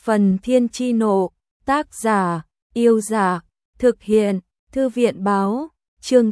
Phần Thiên Chi Nộ, tác giả, Yêu Dạ, thực hiện, Thư viện Báo, chương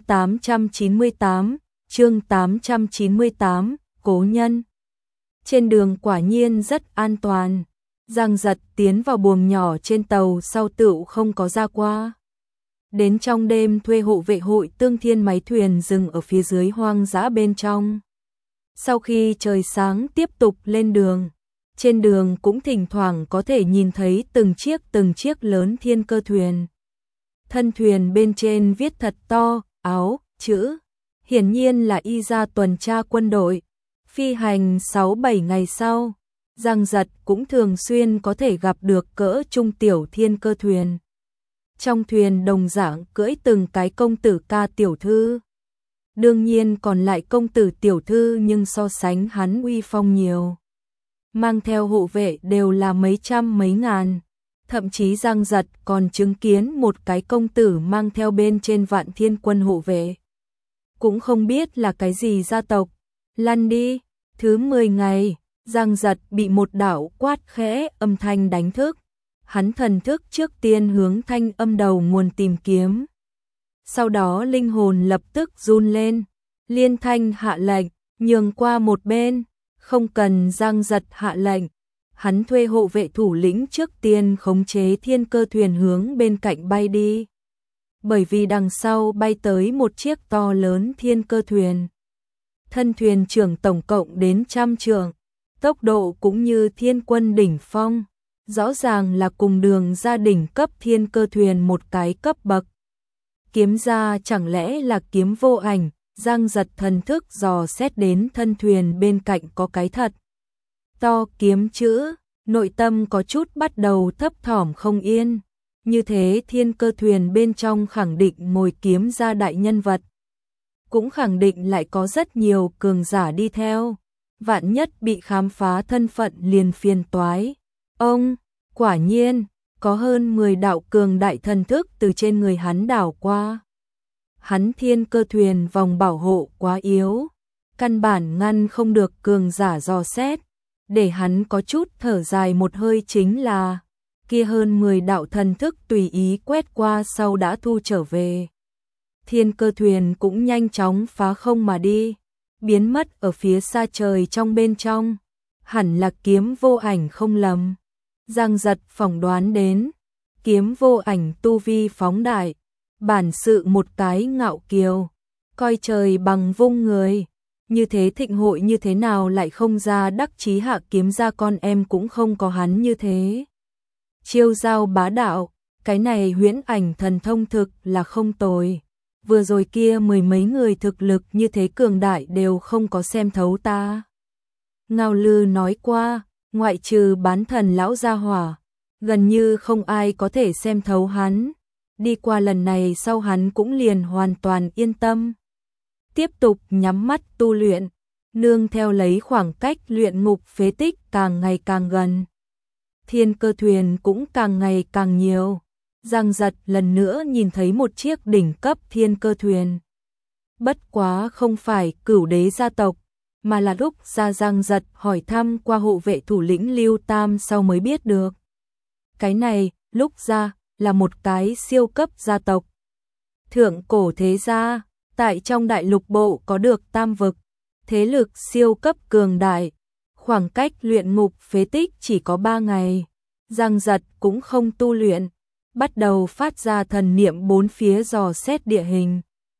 898, Cố Nhân. Trên đường quả nhiên rất an toàn, Giang Giật tiến vào buồng nhỏ trên tàu sau tựu không có ra qua. Đến trong đêm thuê hộ vệ hội Tương Thiên máy thuyền dừng ở phía dưới hoang dã bên trong. Sau khi trời sáng tiếp tục lên đường. Trên đường cũng thỉnh thoảng có thể nhìn thấy từng chiếc lớn thiên cơ thuyền. Thân thuyền bên trên viết thật to, áo, chữ. Hiển nhiên là y ra tuần tra quân đội. Phi hành 6-7 ngày sau, Giang Giật cũng thường xuyên có thể gặp được cỡ trung tiểu thiên cơ thuyền. Trong thuyền đồng dạng cưỡi từng cái công tử ca tiểu thư. Đương nhiên còn lại công tử tiểu thư nhưng so sánh hắn uy phong nhiều. Mang theo hộ vệ đều là mấy trăm mấy ngàn. Thậm chí Giang Giật còn chứng kiến một cái công tử mang theo bên trên vạn thiên quân hộ vệ. Cũng không biết là cái gì gia tộc. Lăn đi. Thứ 10 ngày, Giang Giật bị một đạo quát khẽ âm thanh đánh thức. Hắn thần thức trước tiên hướng thanh âm đầu nguồn tìm kiếm. Sau đó linh hồn lập tức run lên. Liên thanh hạ lệnh, nhường qua một bên. Không cần Giang Giật hạ lệnh, hắn thuê hộ vệ thủ lĩnh trước tiên khống chế thiên cơ thuyền hướng bên cạnh bay đi. Bởi vì đằng sau bay tới một chiếc to lớn thiên cơ thuyền. Thân thuyền trưởng tổng cộng đến 100 trượng, tốc độ cũng như thiên quân đỉnh phong, rõ ràng là cùng đường ra đỉnh cấp thiên cơ thuyền một cái cấp bậc. Kiếm ra chẳng lẽ là kiếm vô ảnh. Giang Giật thần thức dò xét đến thân thuyền bên cạnh có cái thật to kiếm chữ, nội tâm có chút bắt đầu thấp thỏm không yên. Như thế thiên cơ thuyền bên trong khẳng định ngồi kiếm ra đại nhân vật. Cũng khẳng định lại có rất nhiều cường giả đi theo. Vạn nhất bị khám phá thân phận liền phiền toái. Ông, quả nhiên, có hơn 10 đạo cường đại thần thức từ trên người hắn đảo qua. Hắn thiên cơ thuyền vòng bảo hộ quá yếu, căn bản ngăn không được cường giả dò xét, để hắn có chút thở dài một hơi chính là, kia hơn 10 đạo thần thức tùy ý quét qua sau đã thu trở về. Thiên cơ thuyền cũng nhanh chóng phá không mà đi, biến mất ở phía xa trời trong bên trong, hẳn là kiếm vô ảnh không lầm. Giang Giật phỏng đoán đến, kiếm vô ảnh tu vi phóng đại. Bản sự một cái ngạo kiều, coi trời bằng vung người, như thế thịnh hội như thế nào lại không ra đắc chí hạ kiếm ra con em cũng không có hắn như thế. Chiêu giao bá đạo, cái này huyễn ảnh thần thông thực là không tồi. Vừa rồi kia 10 mấy người thực lực như thế cường đại đều không có xem thấu ta. Ngao Lư nói qua, ngoại trừ bán thần lão gia hỏa, gần như không ai có thể xem thấu hắn. Đi qua lần này sau hắn cũng liền hoàn toàn yên tâm. Tiếp tục nhắm mắt tu luyện, nương theo lấy khoảng cách luyện ngục phế tích càng ngày càng gần. Thiên cơ thuyền cũng càng ngày càng nhiều. Giang Giật lần nữa nhìn thấy một chiếc đỉnh cấp thiên cơ thuyền. Bất quá không phải Cửu Đế gia tộc, mà là lúc ra Giang Giật hỏi thăm qua hộ vệ thủ lĩnh Lưu Tam sau mới biết được. Cái này, lúc ra, là một cái siêu cấp gia tộc. Thượng cổ thế gia, tại trong đại lục bộ có được tam vực, thế lực siêu cấp cường đại. Khoảng cách luyện ngục phế tích chỉ có 3 ngày. Giang Giật cũng không tu luyện, bắt đầu phát ra thần niệm bốn phía dò xét địa hình.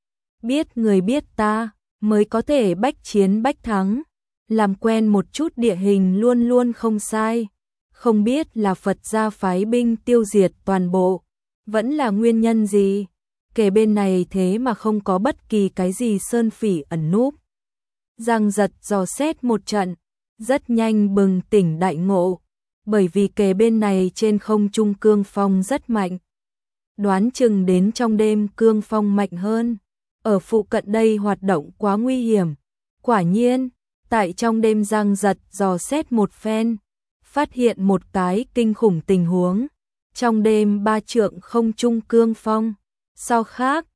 Biết người biết ta, mới có thể bách chiến bách thắng. Làm quen một chút địa hình luôn luôn không sai. Không biết là Phật gia phái binh tiêu diệt toàn bộ, vẫn là nguyên nhân gì, kể bên này thế mà không có bất kỳ cái gì sơn phỉ ẩn núp. Giang Giật dò xét một trận, rất nhanh bừng tỉnh đại ngộ, bởi vì kề bên này trên không trung cương phong rất mạnh. Đoán chừng đến trong đêm cương phong mạnh hơn, ở phụ cận đây hoạt động quá nguy hiểm. Quả nhiên, tại trong đêm Giang Giật dò xét một phen, phát hiện một cái kinh khủng tình huống. Trong đêm 3 trượng không trung cương phong, so khác,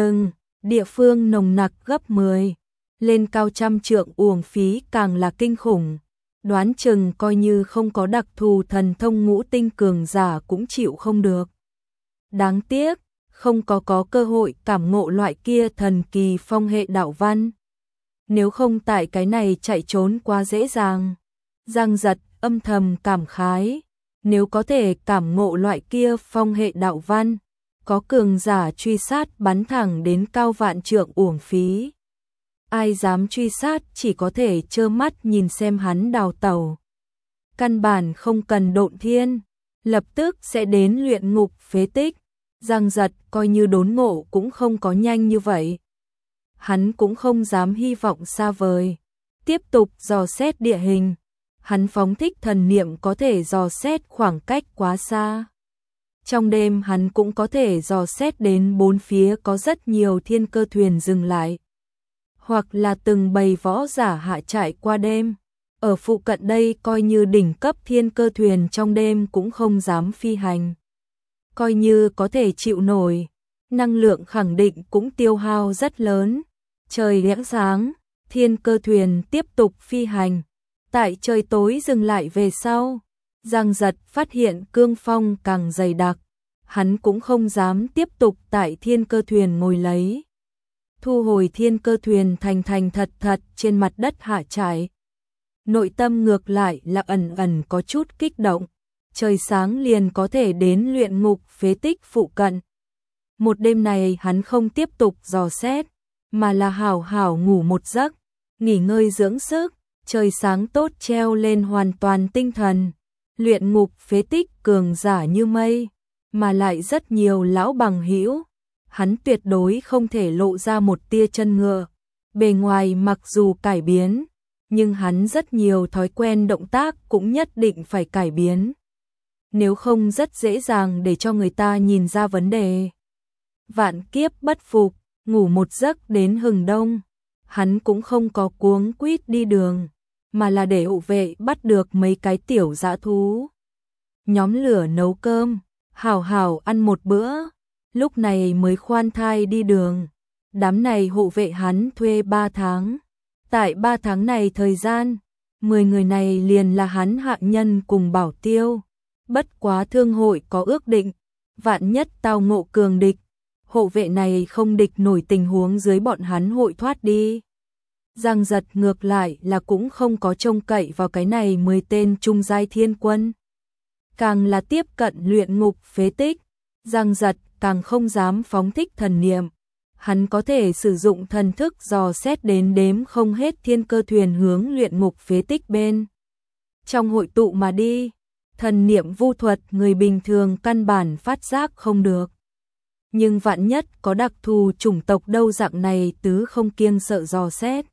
địa phương nồng nặc gấp 10, lên cao 100 trượng uổng phí càng là kinh khủng. đoán chừng coi như không có đặc thù thần thông ngũ tinh cường giả cũng chịu không được. Đáng tiếc, không có cơ hội cảm ngộ loại kia thần kỳ phong hệ đạo văn. Nếu không tại cái này chạy trốn quá dễ dàng. Giang Giật âm thầm cảm khái, nếu có thể cảm ngộ loại kia phong hệ đạo văn, có cường giả truy sát bắn thẳng đến cao vạn trượng uổng phí. Ai dám truy sát chỉ có thể trơ mắt nhìn xem hắn đào tẩu. Căn bản không cần độn thiên, lập tức sẽ đến luyện ngục phế tích. Giang Giật coi như đốn ngộ cũng không có nhanh như vậy. Hắn cũng không dám hy vọng xa vời. Tiếp tục dò xét địa hình. Hắn phóng thích thần niệm có thể dò xét khoảng cách quá xa. Trong đêm hắn cũng có thể dò xét đến bốn phía có rất nhiều thiên cơ thuyền dừng lại. Hoặc là từng bầy võ giả hạ trại qua đêm. Ở phụ cận đây coi như đỉnh cấp thiên cơ thuyền trong đêm cũng không dám phi hành. Coi như có thể chịu nổi, năng lượng khẳng định cũng tiêu hao rất lớn. Trời lẽng sáng, thiên cơ thuyền tiếp tục phi hành. Tại trời tối dừng lại về sau, Giang Giật phát hiện cương phong càng dày đặc. Hắn cũng không dám tiếp tục tại thiên cơ thuyền ngồi lấy. Thu hồi thiên cơ thuyền thành thật trên mặt đất hạ trại. Nội tâm ngược lại là ẩn có chút kích động. Trời sáng liền có thể đến luyện ngục phế tích phụ cận. Một đêm này hắn không tiếp tục dò xét, mà là hảo hảo ngủ một giấc, nghỉ ngơi dưỡng sức, trời sáng tốt treo lên hoàn toàn tinh thần. Luyện ngục phế tích cường giả như mây, mà lại rất nhiều lão bằng hữu, hắn tuyệt đối không thể lộ ra một tia chân ngựa. Bề ngoài mặc dù cải biến, nhưng hắn rất nhiều thói quen động tác cũng nhất định phải cải biến. Nếu không rất dễ dàng để cho người ta nhìn ra vấn đề. Vạn kiếp bất phục, ngủ một giấc đến hừng đông, hắn cũng không có cuống quýt đi đường, mà là để hộ vệ bắt được mấy cái tiểu dã thú. Nhóm lửa nấu cơm, hảo hảo ăn một bữa, lúc này mới khoan thai đi đường. Đám này hộ vệ hắn thuê 3 tháng. Tại 3 tháng này thời gian, 10 người này liền là hắn hạ nhân cùng bảo tiêu. Bất quá thương hội có ước định, vạn nhất tao ngộ cường địch, hộ vệ này không địch nổi tình huống dưới bọn hắn hội thoát đi. Giang Giật ngược lại là cũng không có trông cậy vào cái này 10 tên trung giai thiên quân. Càng là tiếp cận luyện ngục phế tích, Giang Giật càng không dám phóng thích thần niệm. Hắn có thể sử dụng thần thức dò xét đến đếm không hết thiên cơ thuyền hướng luyện ngục phế tích bên trong hội tụ mà đi. Thần niệm vu thuật người bình thường căn bản phát giác không được. Nhưng vạn nhất có đặc thù chủng tộc đâu dạng này tứ không kiêng sợ dò xét.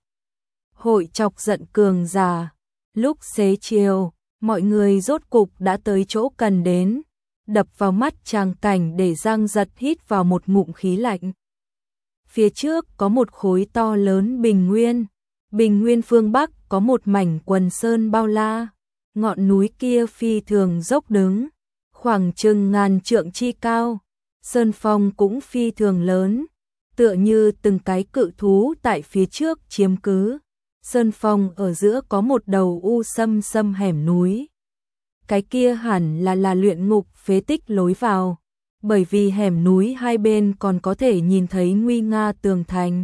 Hội chọc giận cường giả. Lúc xế chiều, mọi người rốt cục đã tới chỗ cần đến. Đập vào mắt tràng cảnh để Giang Giật hít vào một ngụm khí lạnh. Phía trước có một khối to lớn bình nguyên. Bình nguyên phương Bắc có một mảnh quần sơn bao la. Ngọn núi kia phi thường dốc đứng, khoảng chừng ngàn trượng chi cao. Sơn phong cũng phi thường lớn, tựa như từng cái cự thú tại phía trước chiếm cứ. Sơn phong ở giữa có một đầu u sâm hẻm núi. Cái kia hẳn là luyện ngục phế tích lối vào, bởi vì hẻm núi hai bên còn có thể nhìn thấy nguy nga tường thành.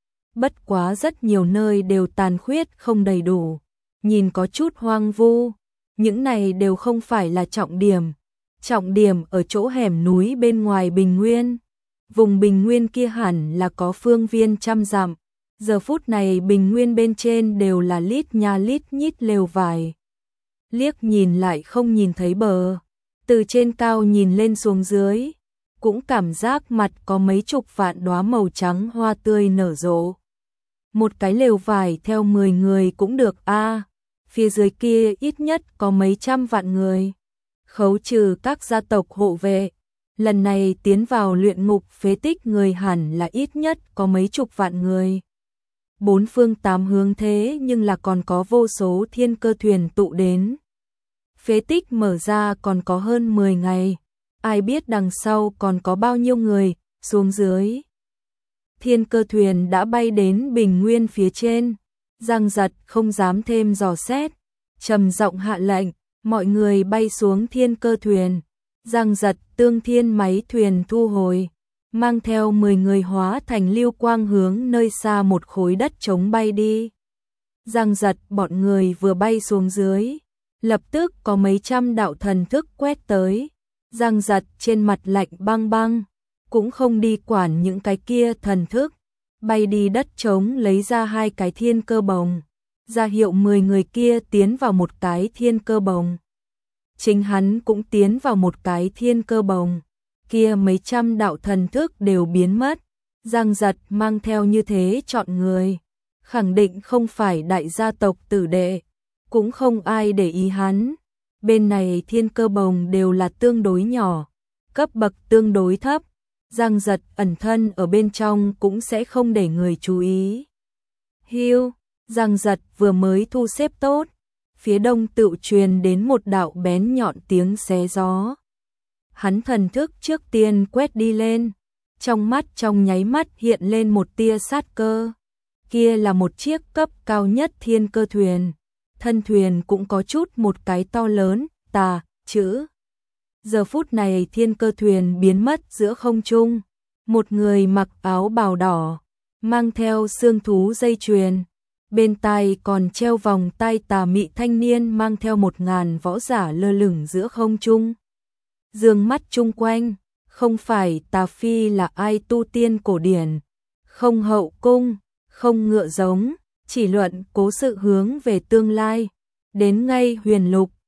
Bất quá rất nhiều nơi đều tàn khuyết không đầy đủ, nhìn có chút hoang vu. Những này đều không phải là trọng điểm. Trọng điểm ở chỗ hẻm núi bên ngoài bình nguyên. Vùng bình nguyên kia hẳn là có phương viên trăm dặm. Giờ phút này bình nguyên bên trên đều là lít nha lít nhít lều vải. Liếc nhìn lại không nhìn thấy bờ. Từ trên cao nhìn lên xuống dưới, cũng cảm giác mặt có mấy chục vạn đóa màu trắng hoa tươi nở rộ. Một cái lều vải theo 10 người cũng được a. Phía dưới kia ít nhất có mấy trăm vạn người. Khấu trừ các gia tộc hộ vệ, lần này tiến vào luyện ngục phế tích người hẳn là ít nhất có mấy chục vạn người. Bốn phương tám hướng thế nhưng là còn có vô số thiên cơ thuyền tụ đến. Phế tích mở ra còn có hơn 10 ngày, ai biết đằng sau còn có bao nhiêu người xuống dưới. Thiên cơ thuyền đã bay đến bình nguyên phía trên. Giang Giật không dám thêm dò xét, trầm giọng hạ lệnh, mọi người bay xuống thiên cơ thuyền. Giang Giật Tương Thiên máy thuyền thu hồi, mang theo 10 người hóa thành lưu quang hướng nơi xa một khối đất trống bay đi. Giang Giật bọn người vừa bay xuống dưới, lập tức có mấy trăm đạo thần thức quét tới. Giang Giật trên mặt lạnh băng băng, cũng không đi quản những cái kia thần thức, bay đi đất trống lấy ra 2 cái thiên cơ bồng, ra hiệu 10 người kia tiến vào một cái thiên cơ bồng. Chính hắn cũng tiến vào một cái thiên cơ bồng, kia mấy trăm đạo thần thức đều biến mất. Giang Giật mang theo như thế chọn người, khẳng định không phải đại gia tộc tử đệ, cũng không ai để ý hắn. Bên này thiên cơ bồng đều là tương đối nhỏ, cấp bậc tương đối thấp, Giang Giật ẩn thân ở bên trong cũng sẽ không để người chú ý. Hiu, Giang Giật vừa mới thu xếp tốt, phía đông tự truyền đến một đạo bén nhọn tiếng xé gió. Hắn thần thức trước tiên quét đi lên, trong mắt trong nháy mắt hiện lên một tia sát cơ. Kia là một chiếc cấp cao nhất thiên cơ thuyền, thân thuyền cũng có chút một cái to lớn, tà, chữ. Giờ phút này thiên cơ thuyền biến mất giữa không trung, một người mặc áo bào đỏ, mang theo xương thú dây chuyền, bên tai còn treo vòng tai tà mị thanh niên mang theo 1000 võ giả lơ lửng giữa không trung. Dương mắt chung quanh, không phải tà phi là ai tu tiên cổ điển, không hậu cung, không ngựa giống, chỉ luận cố sự hướng về tương lai, đến ngay huyền lục,